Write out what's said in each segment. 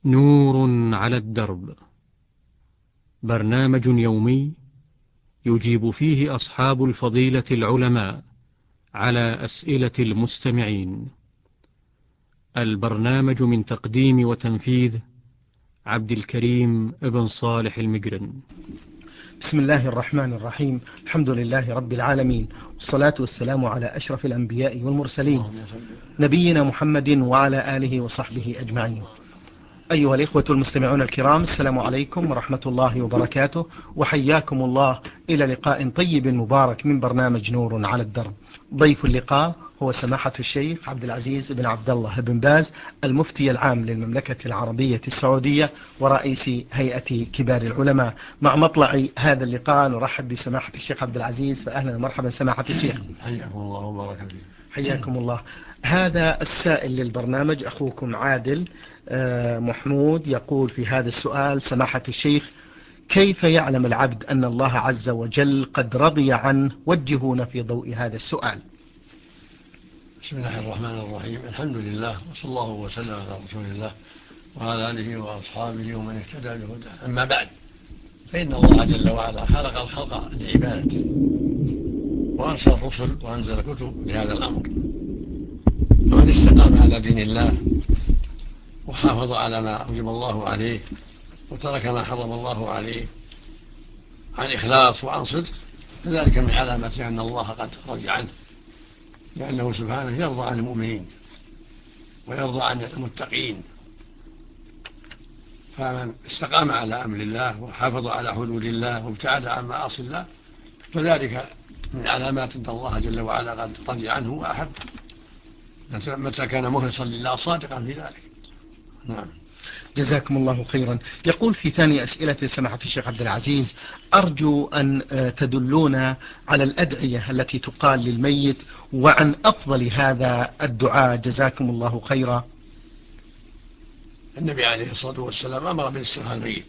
نور على الدرب، برنامج يومي يجيب فيه أصحاب الفضيلة العلماء على أسئلة المستمعين. البرنامج من تقديم وتنفيذ عبد الكريم ابن صالح المقرن. بسم الله الرحمن الرحيم. الحمد لله رب العالمين، والصلاة والسلام على أشرف الأنبياء والمرسلين، نبينا محمد وعلى آله وصحبه أجمعين. أيها الإخوة المستمعون الكرام، السلام عليكم ورحمة الله وبركاته، وحياكم الله إلى لقاء طيب مبارك من برنامج نور على الدرب. ضيف اللقاء هو سماحة الشيخ عبد العزيز بن عبد الله بن باز، المفتي العام للمملكة العربية السعودية ورئيس هيئة كبار العلماء. مع مطلع هذا اللقاء نرحب بسماحة الشيخ عبد العزيز، فأهلا ومرحبا سماحة الشيخ. حياكم الله وبارك فيكم. حياكم الله. هذا السائل للبرنامج أخوكم عادل محمود يقول في هذا السؤال: سماحة الشيخ، كيف يعلم العبد أن الله عز وجل قد رضي عنه؟ وجهونا في ضوء هذا السؤال. بسم الله الرحمن الرحيم. الحمد لله، وصلى الله وسلم على رسول الله وعلى آله وأصحابه ومن اهتدى بهداه. أما بعد، فإن الله جل وعلا خلق الخلق لعبادته، وأرسل الرسل وأنزل الكتب لهذا الأمر. ومن استقام على دين الله وحافظ على ما أوجب الله عليه وترك ما حرم الله عليه عن إخلاص وعن صدق، فذلك من علامة أن الله قد رضي عنه، لأنه سبحانه يرضى عن المؤمنين ويرضى عن المتقين. فمن استقام على أمر الله وحافظ على حدود الله وابتعد عن معاصي الله، فذلك من علامات أن الله جل وعلا قد رضي عنه وأحب، متى كان مخلصا لله صادقا في ذلك. نعم. جزاكم الله خيرا. يقول في ثاني أسئلة سماحة الشيخ عبد العزيز: أرجو أن تدلونا على الأدعية التي تقال للميت وعن أفضل هذا الدعاء، جزاكم الله خيرا. النبي عليه الصلاة والسلام أمر بالاستغفار الميت،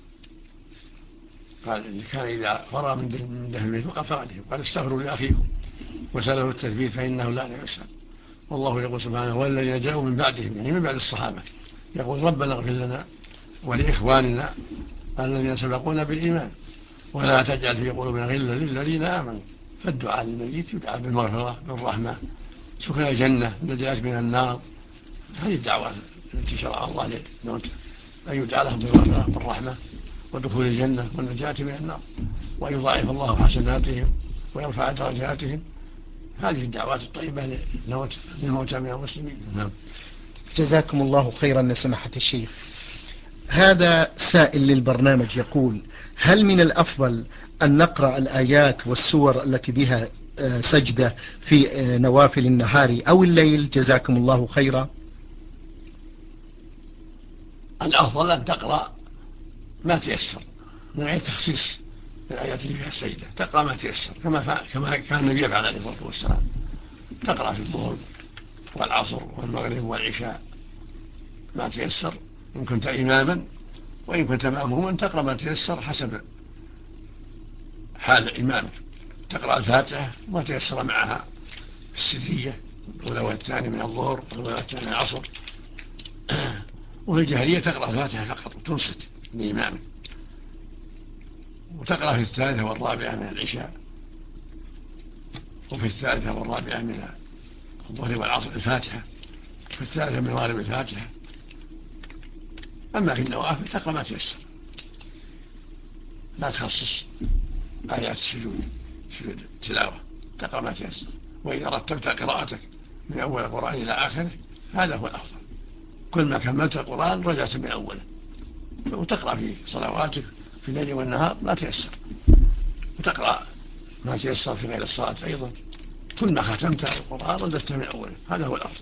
قال إن كان إذا فرغ من دفن الميت وقف فقده قال استغفروا لأخيكم وسأله التثبيت فإنه لا يسأل. والله يقول سبحانه: والذين جاءوا من بعدهم، يعني من بعد الصحابة، يقول ربنا اغفر لنا ولإخواننا الذين سبقونا بالإيمان ولا تجعل في قلوبنا غلا للذين آمنوا. فالدعاء للميت يدعى بالمغفرة، بالرحمة، سكن الجنة، النجاة من النار. هذه الدعوة التي شرع الله للموتى، أن يدعى لهم بالمغفرة بالرحمة ودخول الجنة والنجاة من النار، وأن يضاعف الله حسناتهم ويرفع درجاتهم. هذه الدعوات الطيبة للموتى من المسلمين. نعم. جزاكم الله خيرا سماحة الشيخ. هذا سائل للبرنامج يقول: هل من الأفضل أن نقرأ الآيات والسور التي بها سجدة في نوافل النهار أو الليل؟ جزاكم الله خيرا. الأفضل أن تقرأ ما تيسر من غير تخصيص الآيات اللي فيها السجدة، تقرأ ما تيسر كما كان النبي يفعل عليه الصلاة والسلام. تقرأ في الظهر والعصر والمغرب والعشاء ما تيسر إن كنت إماما، وإن كنت مأموما تقرأ ما تيسر حسب حال إمامك. تقرأ الفاتحة وما تيسر معها السرية، الأولى والثانية من الظهر والأولى والثانية من العصر. وفي الجهرية تقرأ الفاتحة فقط وتنصت لإمامك، وتقرأ في الثالثة والرابعة من العشاء، وفي الثالثة والرابعة من الظهر والعصر الفاتحة، في الثالثة من المغرب الفاتحة. أما في النوافل تقرأ ما تيسر، لا تخصص آيات السجود، سجود التلاوة، تقرأ ما تيسر. وإذا رتبت قراءتك من أول القرآن إلى آخره هذا هو الأفضل. كل ما كملت القرآن رجعت من أوله، وتقرأ في صلواتك في الليل والنهار ما تيسر، وتقرأ ما تيسر في غير الصلاة أيضا. كل ما ختمت القرآن رددت من أوله، هذا هو الأفضل.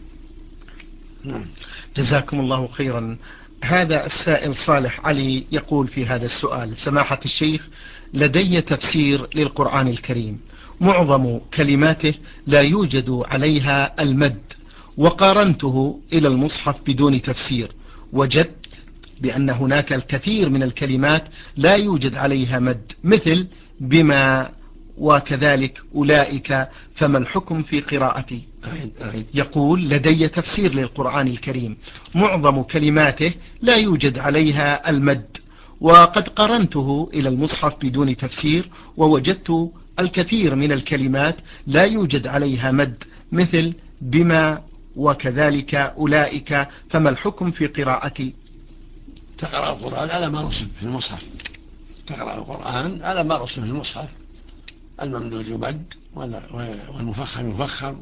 جزاكم الله خيرا. هذا السائل صالح علي يقول في هذا السؤال: سماحة الشيخ، لدي تفسير للقرآن الكريم، معظم كلماته لا يوجد عليها المد، وقارنته إلى المصحف بدون تفسير، وجدت بأن هناك الكثير من الكلمات لا يوجد عليها مد، مثل بما وكذلك أولئك فما الحكم في قراءتي. يقول لدي تفسير للقرآن الكريم معظم كلماته لا يوجد عليها المد، وقد قرنته إلى المصحف بدون تفسير ووجدت الكثير من الكلمات لا يوجد عليها مد، مثل بما وكذلك أولئك فما الحكم في قراءتي. تقرأ القرآن على ما رسم في المصحف، تقرأ القرآن على ما رسم في المصحف، الممدود يمد والمفخم يفخم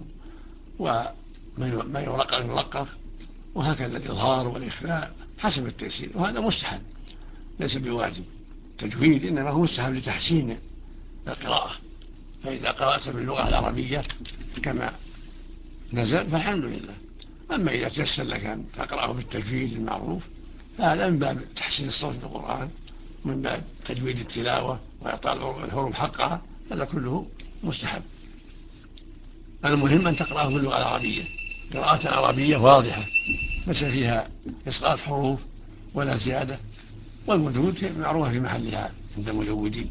وما يرقق يرقق، وهكذا الإظهار والإخفاء حسب التيسير، وهذا مستحب ليس بواجب. تجويد إنما هو مستحب لتحسين القراءة، فإذا قرأت باللغة العربية كما نزل فالحمد لله. أما إذا تيسر لك أن تقرأه بالتجويد المعروف فهذا من باب تحسين الصوت بالقرآن، من باب تجويد التلاوة وإعطاء الحروف حقها، هذا كله مستحب. المهم أن تقرأه باللغة العربية قراءة عربية واضحة ليس فيها إسقاط حروف ولا زيادة، والمدود معروفة في محلها عند المجودين.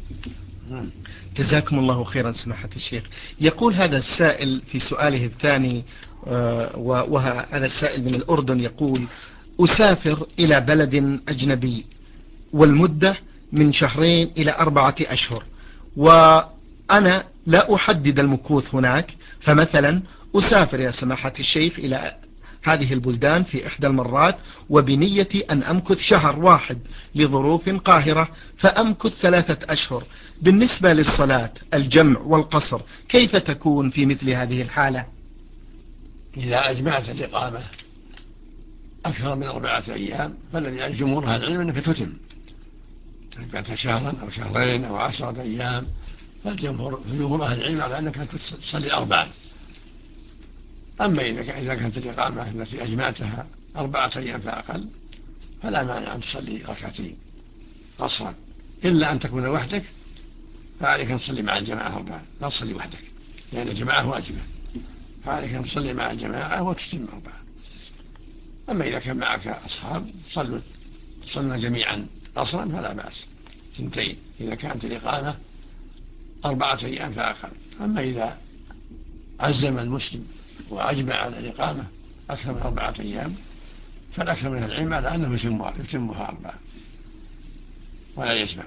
جزاكم الله خيرا سماحة الشيخ. يقول هذا السائل في سؤاله الثاني، وهذا السائل من الأردن، يقول أسافر إلى بلد أجنبي والمدة من 2 إلى 4 أشهر، وأنا لا أحدد المكوث هناك، فمثلا أسافر يا سماحة الشيخ إلى هذه البلدان في إحدى المرات وبنيتي أن أمكث 1 شهر لظروف قاهرة، فأمكث 3 أشهر. بالنسبة للصلاة الجمع والقصر كيف تكون في مثل هذه الحالة؟ إذا أجمعت الإقامة أكثر من 4 أيام فالذي الجمهور أهل العلم أنك تتم، أجمعت 1 شهرا أو 2 شهرين أو 10 أيام، فالجمهور أهل العلم على أنك تصلي 4. أما إذا كانت الإقامة التي أجمعتها 4 أيام فأقل فلا مانع أن تصلي 2 ركعتين قصرا، إلا أن تكون وحدك فعليك أن تصلي مع الجماعة 4، لا تصلي وحدك لأن الجماعة واجبة، فعليك أن تصلي مع الجماعة وتتم 4. أما إذا كان معك أصحاب تصلون جميعا قصرا فلا بأس 2 إذا كانت الإقامة 4 أيام فأقل. أما إذا عزم المسلم وأجمع على الإقامة أكثر من 4 أيام فالأكثر من العلم على أنه يتمها 4 ولا يجمع.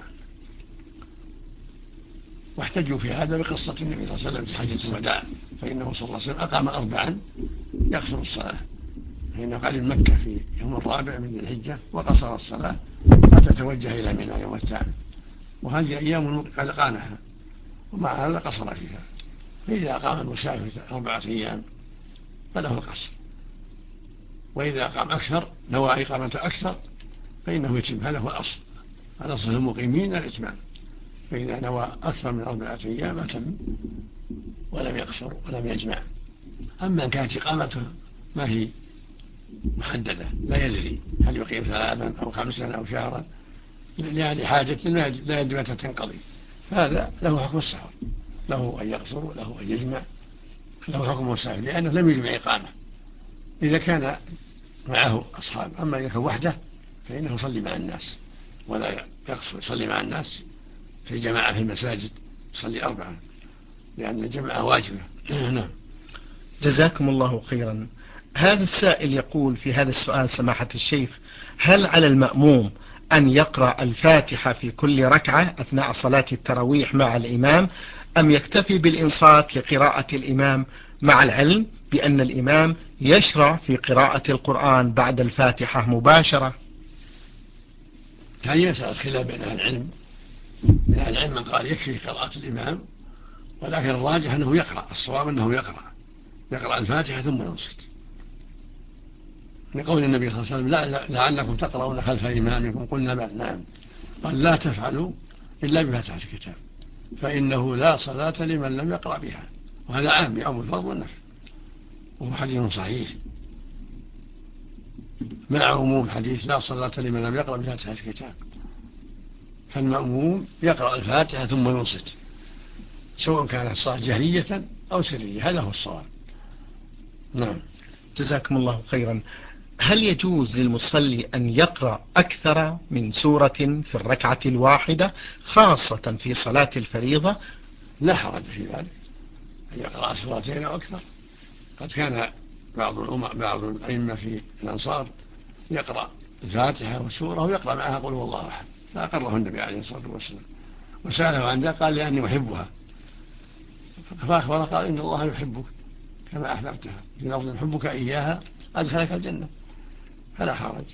واحتجوا في هذا بقصة النبي صلى الله عليه وسلم في حجة الوداع، فإنه صلى الله عليه وسلم أقام 4 يقصر الصلاة، فإنه قدم مكة في يوم 4 من الحجة وقصر الصلاة حتى توجه إلى منى يوم 9، وهذه أيام قد قامها ومع هذا قصر فيها. فإذا قام المسافر 4 أيام فله القصر، وإذا قام أكثر نوى إقامة أكثر فإنه يتم. هذا هو الأصل، الأصل المقيمين الإتمام، فإذا نوى أكثر من 4 أيام أتم ولم يقصر ولم يجمع. أما إن كانت إقامته ما هي محددة لا يدري هل يقيم 3 أو 5 أو شهرا لأجل حاجة لا يدري متى تنقضي، فهذا له حكم السفر، له أن يقصر وله أن يجمع، له حكم السفر لأنه لم يجمع إقامة إذا كان معه أصحاب. أما إذا كان وحده فإنه يصلي مع الناس ولا يقصر، يصلي مع الناس في جماعة في المساجد، يصلي 4 لأن الجماعة واجبة. نعم. جزاكم الله خيرا. هذا السائل يقول في هذا السؤال سماحة الشيخ: هل على المأموم أن يقرأ الفاتحة في كل ركعة أثناء صلاة التراويح مع الإمام، أم يكتفي بالإنصات لقراءة الإمام، مع العلم بأن الإمام يشرع في قراءة القرآن بعد الفاتحة مباشرة؟ هذه مسألة خلاف بين أهل العلم، من أهل العلم من قال يكفي قراءة الإمام، ولكن الراجح أنه يقرأ، الصواب أنه يقرأ الفاتحة ثم ينصت، لقول النبي صلى الله عليه وسلم لعلكم تقرؤون خلف إمامكم، قلنا بل نعم، قال لا تفعلوا إلا بفاتحة الكتاب فإنه لا صلاة لمن لم يقرأ بها، وهذا عام يعم الفرض والنفل، وهو حديث صحيح مع عموم حديث لا صلاة لمن لم يقرأ بفاتحة الكتاب. فالمأموم يقرأ الفاتحة ثم ينصت سواء كانت الصلاة جهرية أو سرية، هذا هو الصواب. نعم. جزاكم الله خيرا. هل يجوز للمصلي أن يقرأ أكثر من سورة في الركعة الواحدة خاصة في صلاة الفريضة، لا حرج في ذلك أن يقرأ سورتين أو أكثر. قد كان بعض الأئمة في الأنصار يقرأ الفاتحة وسورة ويقرأ معها قل هو الله أحد، فأقره النبي عليه الصلاة والسلام وسأله عن ذلك قال لأني أحبها، فأخبره قال إن الله يحبك كما أحببتها، في لفظ حبك إياها أدخلك الجنة فلا حرج.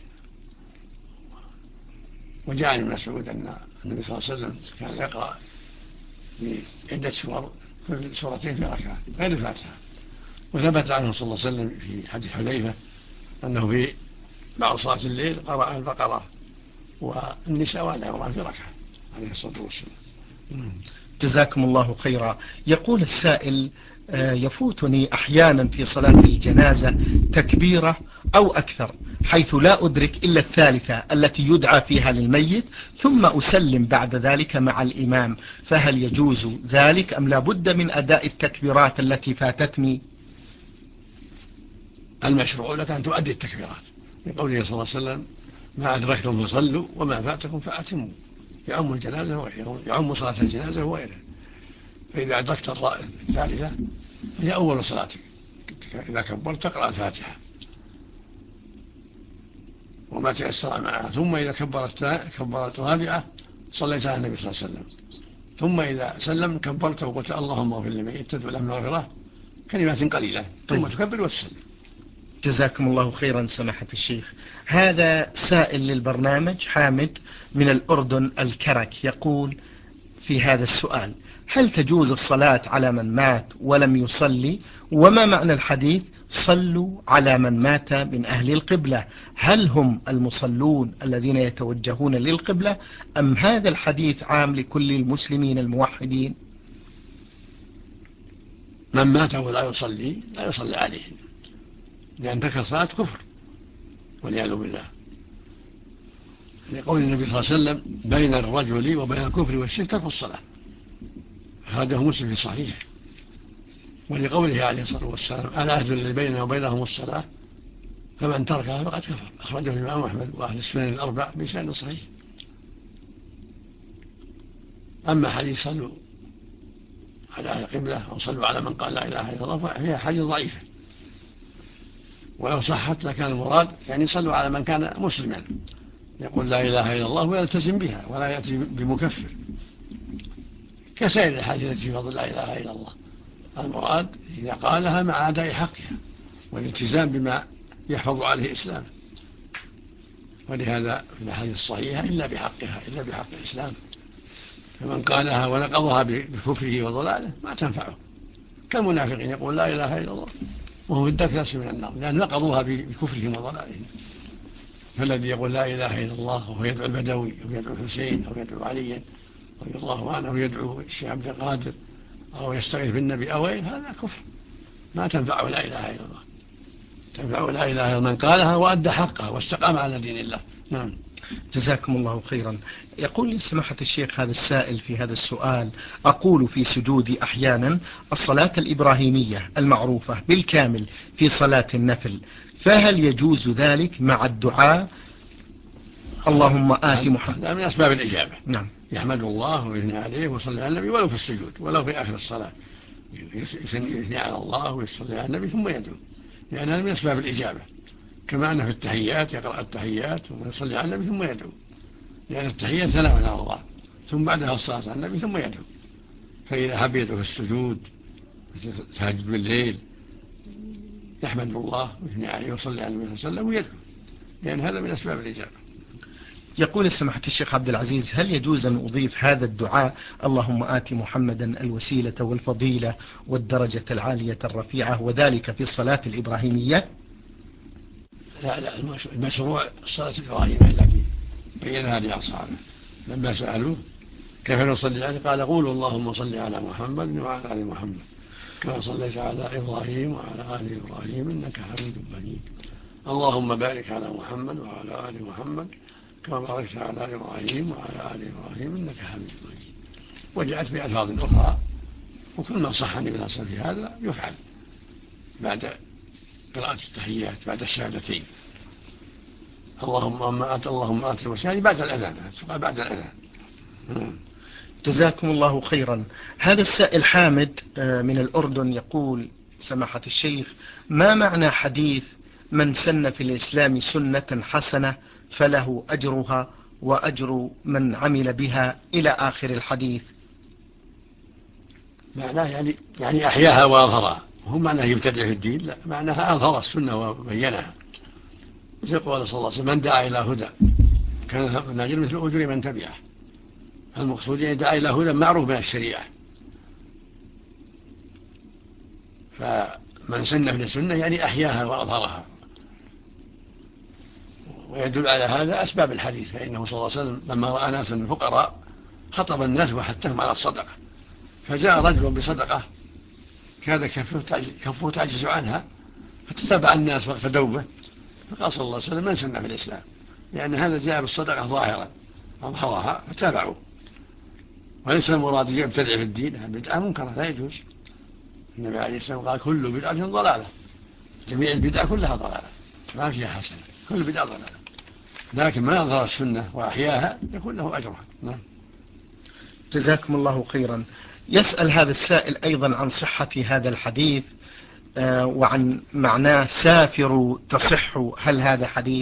وجاء عن ابن مسعود أن النبي صلى الله عليه وسلم كان يقرأ بعدة سور كل سورتين في ركعة غير الفاتحة. وثبت عنه صلى الله عليه وسلم في حديث حذيفة أنه في بعض صلاة الليل قرأ البقرة والنساء وآل عمران في ركعة عليه الصلاة والسلام. جزاكم الله خيرا. يقول السائل: يفوتني أحيانا في صلاة الجنازة تكبيرة أو أكثر، حيث لا أدرك إلا الثالثة التي يدعى فيها للميت، ثم أسلم بعد ذلك مع الإمام، فهل يجوز ذلك أم لا بد من أداء التكبيرات التي فاتتني؟ المشروع لك أن تؤدي التكبيرات لقوله صلى الله عليه وسلم: ما أدركتم فصلوا وما فاتكم فأتموا. يعم الجنازة وغيره، يعم صلاة الجنازة وغيرها. فإذا أدركت الثالثة هي أول صلاتك، إذا كبرت تقرأ الفاتحة وما تيسر معها، ثم إذا كبرت الرابعة صليت على النبي صلى الله عليه وسلم، ثم إذا سلم كبرت وقلت اللهم اغفر لمن تدعو له المغفرة كلمات قليلة، ثم تكبر وتسلم. جزاكم الله خيرا سماحة الشيخ. هذا سائل للبرنامج حامد من الأردن الكرك، يقول في هذا السؤال: هل تجوز الصلاة على من مات ولم يصلي؟ وما معنى الحديث صلوا على من مات من أهل القبلة؟ هل هم المصلون الذين يتوجهون للقبلة أم هذا الحديث عام لكل المسلمين الموحدين؟ من مات ولا يصلي لا يصلي عليه، لأن ترك الصلاة كفر والعياذ بالله، لقول النبي صلى الله عليه وسلم: بين الرجل وبين الكفر والشرك ترك الصلاة، أخرجه مسلم في صحيح. ولقوله عليه الصلاة والسلام: العهد الذي بيننا وبينهم الصلاة فمن تركها فقد كفر، أخرجه الإمام أحمد وأهل السنن الأربع بسند صحيح. أما حديث صلوا على أهل القبلة أو صلوا على من قال لا إله إلا الله فهي حديث ضعيفة، ولو صحت لكان المراد يعني صلوا على من كان مسلما يقول لا إله إلا الله ويلتزم بها ولا يأتي بمكفر، كسائر الحديث التي في فضل لا إله إلا الله. المراد إذا قالها مع أداء حقها والالتزام بما يحفظ عليه إسلامه، ولهذا في الحديث الصحيحة إلا بحقها، إلا بحق الإسلام. فمن قالها ونقضها بكفره وضلاله ما تنفعه، كالمنافقين يقول لا إله إلا الله وهو في الدرك الأسفل من النار، لأن نقضوها بكفرهم وضلالهم. فالذي يقول لا إله إلا الله وهو يدعو البدوي أو يدعو الحسين أو يدعو عليا رضي الله عنه أو يدعو الشيخ عبد القادر أو يستغيث بالنبي أو غيره، هذا كفر، ما تنفعه لا إله إلا الله. تنفعه لا إله إلا من قالها وأدى حقها واستقام على دين الله. نعم. جزاكم الله خيرا. يقول لي سماحة الشيخ هذا السائل في هذا السؤال: أقول في سجودي أحيانا الصلاة الإبراهيمية المعروفة بالكامل في صلاة النفل، فهل يجوز ذلك مع الدعاء اللهم آت محمد؟ من أسباب الإجابة. نعم. يحمد الله ويثني عليه ويصلي على النبي ولو في السجود ولو في آخر الصلاة، يثني على الله ويصلي على النبي ثم يدعو، لأن هذا من أسباب الإجابة. كما أن في التحيات يقرأ التحيات ويصلي على النبي ثم يدعو، لأن التحيات ثناء على الله، ثم بعدها الصلاة على النبي ثم يدعو. فإذا حب يدعو في السجود تهجد بالليل يحمد الله ويثني عليه ويصلي على النبي صلى الله عليه وسلم ويدعو، لأن هذا من أسباب الإجابة. يقول سماحة الشيخ عبد العزيز: هل يجوز أن أضيف هذا الدعاء اللهم آت محمدا الوسيلة والفضيلة والدرجة العالية الرفيعة وذلك في الصلاة الإبراهيمية؟ لا، المشروع الصلاة الإبراهيمية التي بينها لأصحابه لما سألوه كيف نصلي عليه قال: قولوا اللهم صل على محمد وعلى آل محمد كما صليت على إبراهيم وعلى آل إبراهيم إنك حميد مجيد، اللهم بارك على محمد وعلى آل محمد كما باركت على إبراهيم وعلى آل إبراهيم إنك حميد مجيد. وجاءت بألفاظ أخرى، وكل ما صح عن ابن في هذا يفعل بعد قراءة التحيات بعد الشهادتين. اللهم آت الوسيلة بعد الأذان، بعد الأذان. جزاكم الله خيرا. هذا السائل حامد من الأردن يقول: سماحة الشيخ، ما معنى حديث من سن في الإسلام سنة حسنة فله أجرها وأجر من عمل بها إلى آخر الحديث؟ معناه يعني أحياها وأظهرها، وهم معناه يبتدع في الدين، لا، معناها أظهر السنة وبينها. مثل قول صلى الله عليه وسلم: من دعا إلى هدى كان له من أجر مثل أجر من تبعه. المقصود يعني دعا إلى هدى معروف من الشريعة. فمن سن في السنة يعني أحياها وأظهرها. ويدل على هذا أسباب الحديث، فإنه صلى الله عليه وسلم لما رأى ناسا فقراء خطب الناس وحثهم على الصدقة، فجاء رجل بصدقة كاد كفه تعجز عنها، فتتبع الناس واقتدوا به، فقال صلى الله عليه وسلم: من سن في الإسلام، لأن هذا جاء بالصدقة ظاهرا أظهرها فتابعوا. وليس المراد يبتدع في الدين، البدعة منكرة لا يجوز. النبي عليه السلام قال: كل بدعة ضلالة، جميع البدع كلها ضلالة، ما فيها حسنة، كل بدعة ضلالة، لكن ما أظهر السنة وأحياها يكون له أجرها. نعم. جزاكم الله خيرا. يسأل هذا السائل أيضا عن صحة هذا الحديث وعن معناه: سافروا تصحوا، هل هذا حديث؟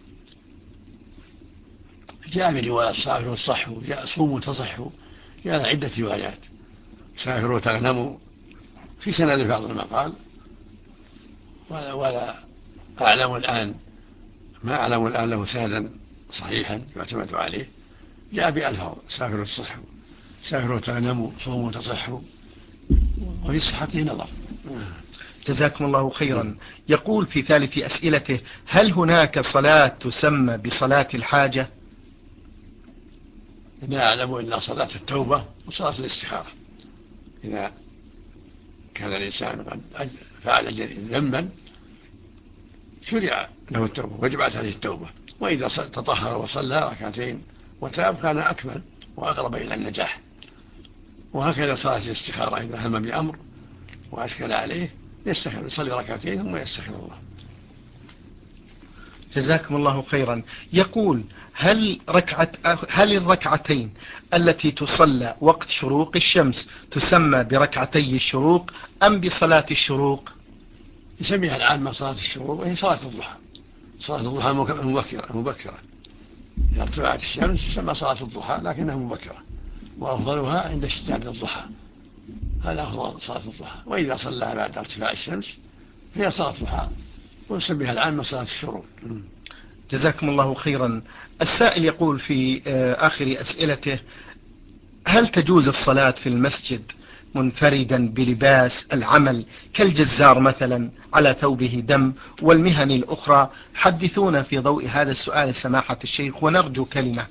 جاء في رواية سافروا تصحوا، جاء صوموا تصحوا، جاء عدة روايات. سافروا تغنموا في سند بعض المقال، ولا أعلم الآن، ما أعلم الآن له سندا صحيحا يعتمد عليه. جاء بألفاظ: سافروا تصحوا، سافروا تغنموا، صوموا تصحوا، وفي صحته نظر. جزاكم الله خيرا. يقول في ثالث أسئلته: هل هناك صلاة تسمى بصلاة الحاجة؟ لا أعلم إلا صلاة التوبة وصلاة الاستخارة. إذا كان الإنسان قد فعل ذنبا شرع له التوبة، وجبت عليه التوبة، وإذا تطهر وصلى ركعتين وتاب كان أكمل وأقرب إلى النجاح. وهكذا صلاة الاستخارة، إذا هم بأمر وأشكل عليه يستخير، يصلي ركعتين ثم يستخير الله. جزاكم الله خيرا. يقول: هل الركعتين التي تصلى وقت شروق الشمس تسمى بركعتي الشروق أم بصلاة الشروق؟ يسميها العامة صلاة الشروق، وهي صلاة الضحى. صلاة الضحى مبكرة. إذا ارتفعت الشمس تسمى صلاة الضحى، لكنها مبكرة، وأفضلها عند اشتداد الضحى، هذا أفضل صلاة الضحى. وإذا صلى بعد ارتفاع الشمس هي صلاة الضحى، ويسميها العامة صلاة الشروق. جزاكم الله خيرا. السائل يقول في آخر أسئلته: هل تجوز الصلاة في المسجد منفردا بلباس العمل كالجزار مثلا على ثوبه دم والمهن الأخرى؟ حدثونا في ضوء هذا السؤال سماحة الشيخ، ونرجو كلمة.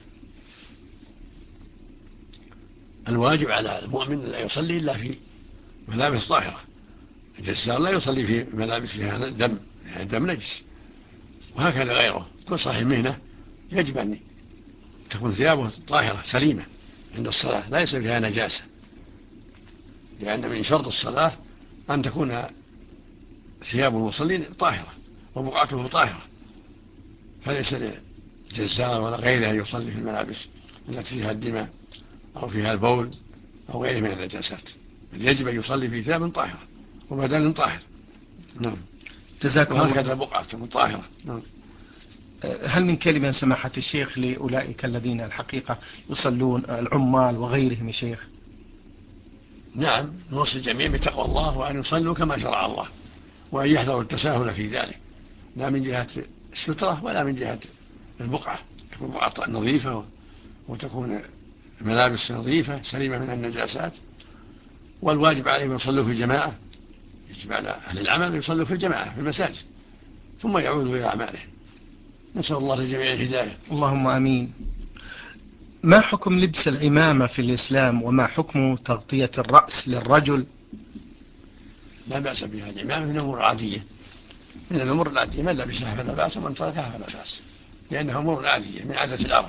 الواجب على المؤمن لا يصلي إلا في ملابس طاهرة. الجزار لا يصلي في ملابس فيها دم، يعني الدم نجس. وهكذا غيره، كل صاحب مهنة يجب أن تكون ثيابه طاهرة سليمة عند الصلاة، لا يصير فيها نجاسة، لأن من شرط الصلاة أن تكون ثياب المصلين طاهرة وبقعته طاهرة. فليس للجزار ولا غيره أن يصلي في الملابس التي فيها الدماء أو فيها البول أو غيره من النجاسات، بل يجب أن يصلي في ثياب طاهرة وبدن طاهر. نعم. وهكذا بقعته طاهرة. نعم. هل من كلمة سماحة الشيخ لأولئك الذين الحقيقة يصلون، العمال وغيرهم يا شيخ؟ نعم، نوصي الجميع بتقوى الله وأن يصلوا كما شرع الله، وأن يحذروا التساهل في ذلك، لا من جهة السترة ولا من جهة البقعة، تكون بقعة نظيفة وتكون الملابس نظيفة سليمة من النجاسات. والواجب عليهم يصلوا في الجماعة، يجب على أهل العمل يصلوا في الجماعة في المساجد ثم يعودوا إلى أعمالهم. نسأل الله للجميع الهداية. اللهم آمين. ما حكم لبس العمامة في الإسلام، وما حكم تغطية الرأس للرجل؟ لا بأس بها، العمامة من الأمور العادية، من الأمور العادية، من لبسها فلا بأس ومن تركها فلا بأس، لأنها أمور عادية من عادة العرب.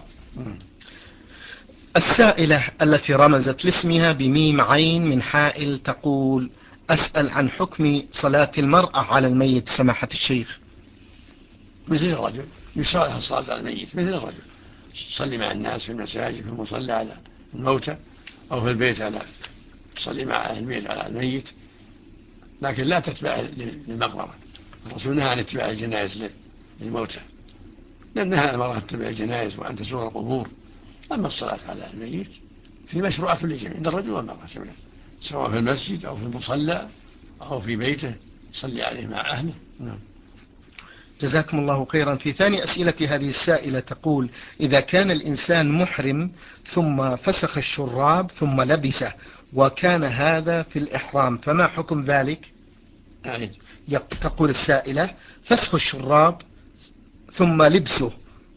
السائلة التي رمزت لاسمها بميم عين من حائل تقول: أسأل عن حكم صلاة المرأة على الميت سماحة الشيخ. مثل الرجل يشرع الصلاة على الميت، مثل الرجل يصلي مع الناس في المساجد في المصلى على الموتى، أو في البيت تصلي مع أهل البيت على الميت، لكن لا تتبع للمقبرة. الرسول نهى عن اتباع الجنائز للموتى، لأن نهى المرأة تتبع الجنائز وأن تزور القبور. أما الصلاة على الميت في مشروعة للجميع عند الرجل والمرأة جميعا، سواء في المسجد أو في المصلى أو في بيته يصلي عليه مع أهله. نعم. جزاكم الله خيرا. في ثاني أسئلة هذه السائلة تقول: إذا كان الإنسان محرم ثم فسخ الشراب ثم لبسه وكان هذا في الإحرام فما حكم ذلك؟ تقول السائلة: فسخ الشراب ثم لبسه.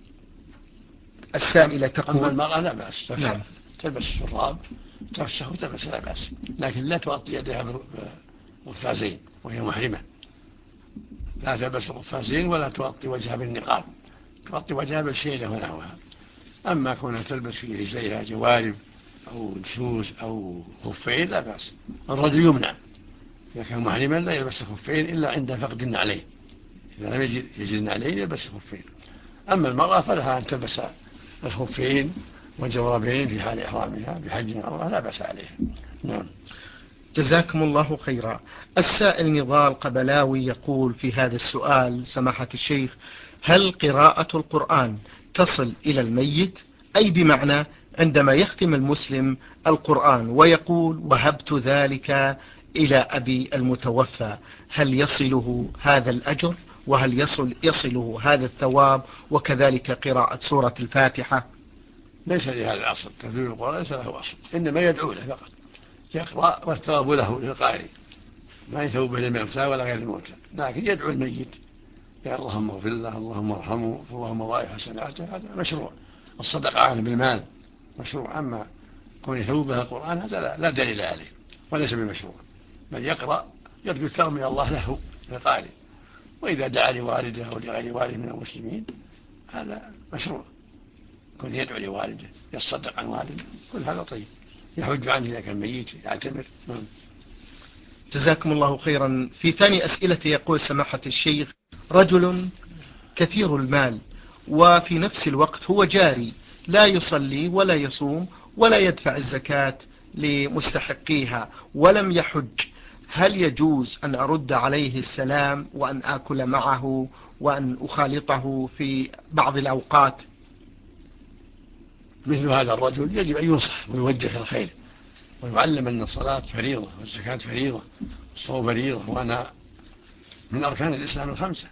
السائلة تقول: أما المرأة لا بأس، نعم، تلبس الشراب تفسخ وتلبس لا بأس، لكن لا تغطي يدها بالقفازين وهي محرمة، لا تلبس القفازين ولا تغطي وجهها بالنقاب، تغطي وجهها بالشيلة ونحوها. أما كونها تلبس في رجليها جوارب أو شوز أو خفين لا بأس. الرجل يمنع إذا كان محرما لا يلبس خفين إلا عند فقد النعلين، إذا لم يجد النعلين يلبس خفين. أما المرأة فلها أن تلبس الخفين والجوربين في حال إحرامها بحج أو عمرة لا بأس عليها. نعم. جزاكم الله خيرا. السائل نضال قبلاوي يقول في هذا السؤال: سماحة الشيخ، هل قراءة القرآن تصل إلى الميت؟ أي بمعنى عندما يختم المسلم القرآن ويقول: وهبت ذلك إلى أبي المتوفى، هل يصله هذا الأجر؟ وهل يصله هذا الثواب؟ وكذلك قراءة سورة الفاتحة. ليس لهذا الأصل، تفسير القرآن ليس له أصل، إنما يدعو له فقط، يقرأ والثواب له للقارئ، ما يثوب به الموتى ولا غير الموتى، لكن يدعو الميت يا اللهم اغفر له، اللهم ارحمه، اللهم ضاعف حسناته، هذا مشروع. الصدقة عنه بالمال مشروع، أما كون يثوب به القرآن هذا لا دليل عليه وليس بمشروع، بل يقرأ يرجو الثواب من الله له للقارئ، وإذا دعا لوالده أو لغير والده من المسلمين هذا مشروع، كون يدعو لوالده يصدق عن والده كل هذا طيب، يحج عنه إذا كان ميت يعتمر. جزاكم الله خيرا. في ثاني أسئلة يقول سماحة الشيخ: رجل كثير المال وفي نفس الوقت هو جاري، لا يصلي ولا يصوم ولا يدفع الزكاة لمستحقيها ولم يحج، هل يجوز أن أرد عليه السلام وأن آكل معه وأن أخالطه في بعض الأوقات؟ مثل هذا الرجل يجب أن ينصح ويوجه الخير ويعلم أن الصلاة فريضة والزكاة فريضة والصوم فريضة، وأنا من أركان الإسلام الخمسة.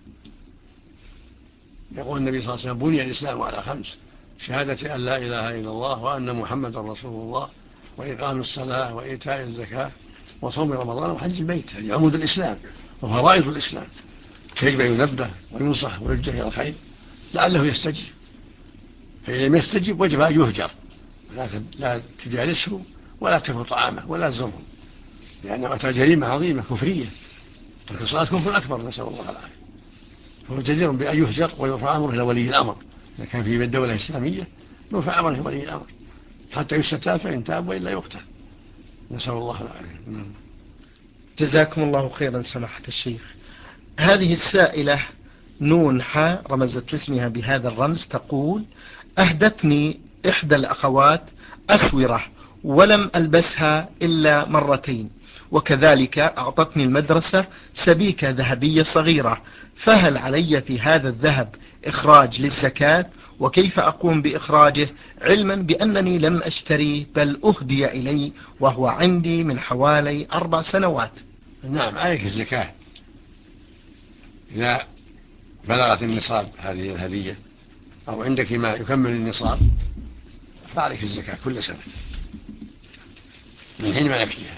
يقول النبي صلى الله عليه وسلم: بني الإسلام على خمس: شهادة أن لا إله إلا الله وأن محمد رسول الله وإقام الصلاة وإيتاء الزكاة وصوم رمضان وحج البيت. هذه عمود الإسلام وفرائض الإسلام، فيجب أن ينبه وينصح ويوجه إلى الخير لعله يستجيب، فإذا لم يستجب وجب أن يهجر، لا تجالسه ولا تكفر طعامه ولا تزره، لأنه أتى جريمة عظيمة كفرية، ترك الصلاة كفر أكبر نسأل الله العافية، فهو جدير بأن يهجر ويرفع أمره إلى ولي الأمر، إذا كان في الدولة الإسلامية يرفع أمره إلى ولي الأمر حتى يستتاب فإن تاب وإلا يقتل، نسأل الله العافية. جزاكم الله خيرا سماحة الشيخ. هذه السائلة نون حا رمزت لاسمها بهذا الرمز تقول: أهدتني إحدى الأخوات أسورة ولم ألبسها إلا مرتين، وكذلك أعطتني المدرسة سبيكة ذهبية صغيرة، فهل علي في هذا الذهب إخراج للزكاة؟ وكيف أقوم بإخراجه علما بأنني لم أشتري بل أهدي إلي وهو عندي من حوالي 4 سنوات؟ نعم، عليك الزكاة إذا بلغت النصاب هذه الهدية أو عندك ما يكمل النصاب فعليك الزكاة كل سنة من حين ملكتها،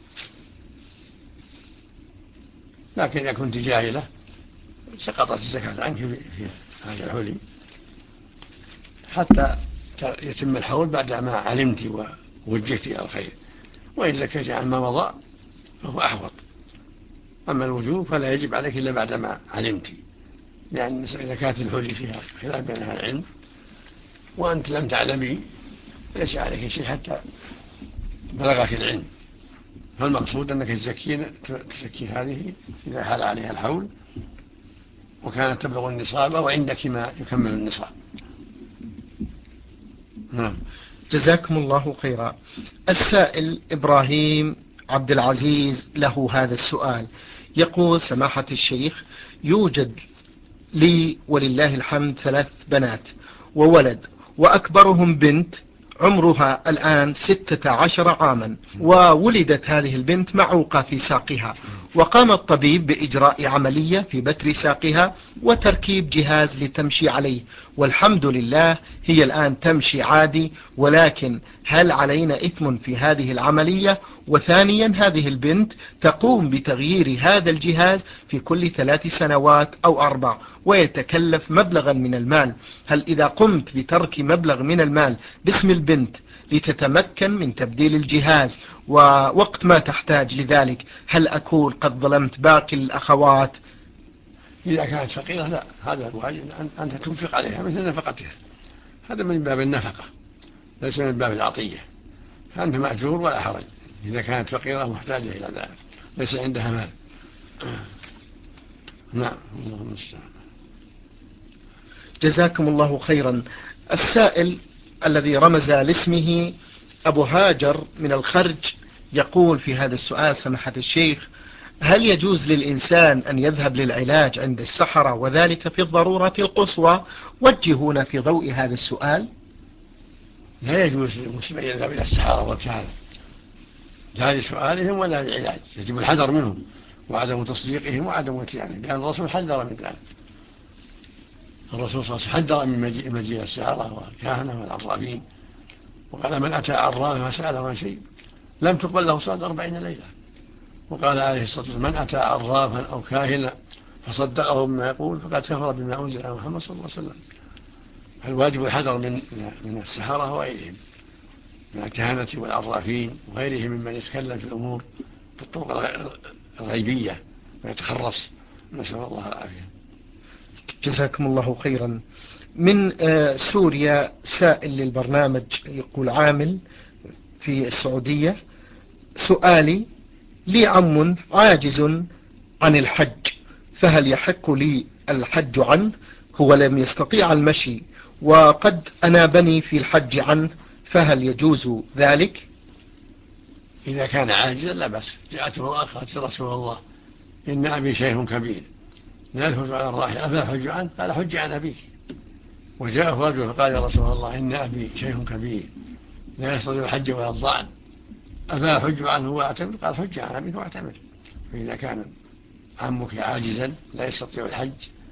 لكن إذا كنت جاهلة سقطت الزكاة عنك في هذا الحلي حتى يتم الحول بعد ما علمت ووجهت إلى الخير، وإن زكيت عن ما مضى فهو أحوط. أما الوجوب فلا يجب عليك إلا بعد ما علمت، لأن زكاة الحلي فيها خلاف بين أهل العلم، وأنت لم تعلمي ليس عليك شيء حتى بلغك العلم، فالمقصود أنك تزكي هذه إذا حال عليها الحول وكانت تبلغ النصاب وعندك ما يكمل النصاب. نعم. جزاكم الله خيرا. السائل إبراهيم عبد العزيز له هذا السؤال، يقول: سماحة الشيخ، يوجد لي ولله الحمد 3 بنات وولد، وأكبرهم بنت عمرها الآن 16 عاما، وولدت هذه البنت معوقة في ساقها، وقام الطبيب بإجراء عملية في بتر ساقها وتركيب جهاز لتمشي عليه، والحمد لله هي الآن تمشي عادي، ولكن هل علينا إثم في هذه العملية؟ وثانيا، هذه البنت تقوم بتغيير هذا الجهاز في كل 3 سنوات أو 4، ويتكلف مبلغا من المال. هل إذا قمت بترك مبلغ من المال باسم البنت لتتمكن من تبديل الجهاز ووقت ما تحتاج لذلك، هل أكون قد ظلمت باقي الأخوات؟ إذا كانت فقيرة لا، هذا الواجب أنت تنفق عليها مثل نفقتها، هذا من باب النفقة ليس من باب العطية، فأنت مأجور ولا حرج إذا كانت فقيرة محتاجة إلى ذلك ليس عندها مال. نعم، اللهم استعان. جزاكم الله خيرا. السائل الذي رمز لاسمه أبو هاجر من الخرج يقول في هذا السؤال: سماحة الشيخ، هل يجوز للإنسان أن يذهب للعلاج عند السحرة وذلك في الضرورة القصوى؟ وجهونا في ضوء هذا السؤال. لا يجوز للمسلم أن يذهب إلى السحرة والكهنة لا لسؤالهم ولا للعلاج، يجب الحذر منهم وعدم تصديقهم وعدم اتيانهم، لأن الرسول حذر من ذلك. الرسول صلى الله عليه وسلم حذر من مجيء السحرة والكهنة والعرافين، وقال: من أتى عرافا فسأله عن شيء لم تقبل له صلاة 40 ليلة. وقال عليه الصلاة والسلام: من أتى عرافا أو كاهنا فصدقه بما يقول فقد كفر بما أنزل على محمد صلى الله عليه وسلم. الواجب الحذر من السحرة وغيرهم من الكهنة والعرافين وغيرهم ممن يتكلم في الأمور بالطرق الغيبية ويتخرص، نسأل الله العافية. جزاكم الله خيرا. من سوريا سائل للبرنامج يقول: عامل في السعودية، سؤالي: لي عم عاجز عن الحج، فهل يحق لي الحج عنه؟ هو لم يستطيع المشي وقد أنابني في الحج عنه، فهل يجوز ذلك؟ إذا كان عاجزا لا بأس. جاءته امرأة قالت: يا رسول الله، إن أبي شيخ كبير لا يلفظ على الراحل أفلا حج عنه؟ قال: حج عن أبيك. وجاءه رجل فقال: يا رسول الله، إن أبي شيخ كبير لا يستطيع الحج ولا الضعن، أفلا حج عنه واعتمر؟ قال: حج عن أبيك واعتمر. فإذا كان عمك عاجزا لا يستطيع الحج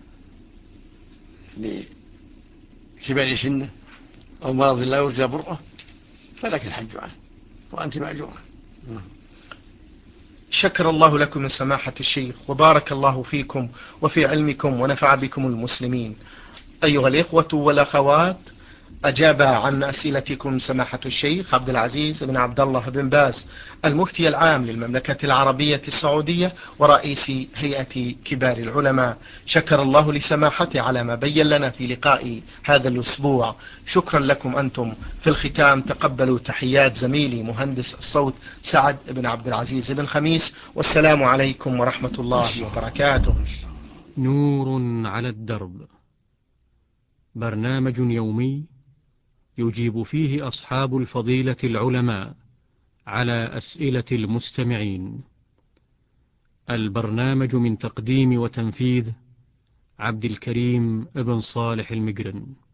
لكبر سنه أو مرض لا يرجى برؤه فلك الحج عنه وأنت مأجورة. شكر الله لكم من سماحة الشيخ، وبارك الله فيكم وفي علمكم ونفع بكم المسلمين. أيها الإخوة والأخوات، أجاب عن أسئلتكم سماحة الشيخ عبد العزيز بن عبد الله بن باز، المفتي العام للمملكة العربية السعودية ورئيس هيئة كبار العلماء. شكر الله لسماحته على ما بين لنا في لقاء هذا الأسبوع. شكرا لكم أنتم. في الختام تقبلوا تحيات زميلي مهندس الصوت سعد بن عبد العزيز بن خميس، والسلام عليكم ورحمة الله وبركاته. نور على الدرب، برنامج يومي يجيب فيه أصحاب الفضيلة العلماء على أسئلة المستمعين. البرنامج من تقديم وتنفيذ عبد الكريم ابن صالح المجرن.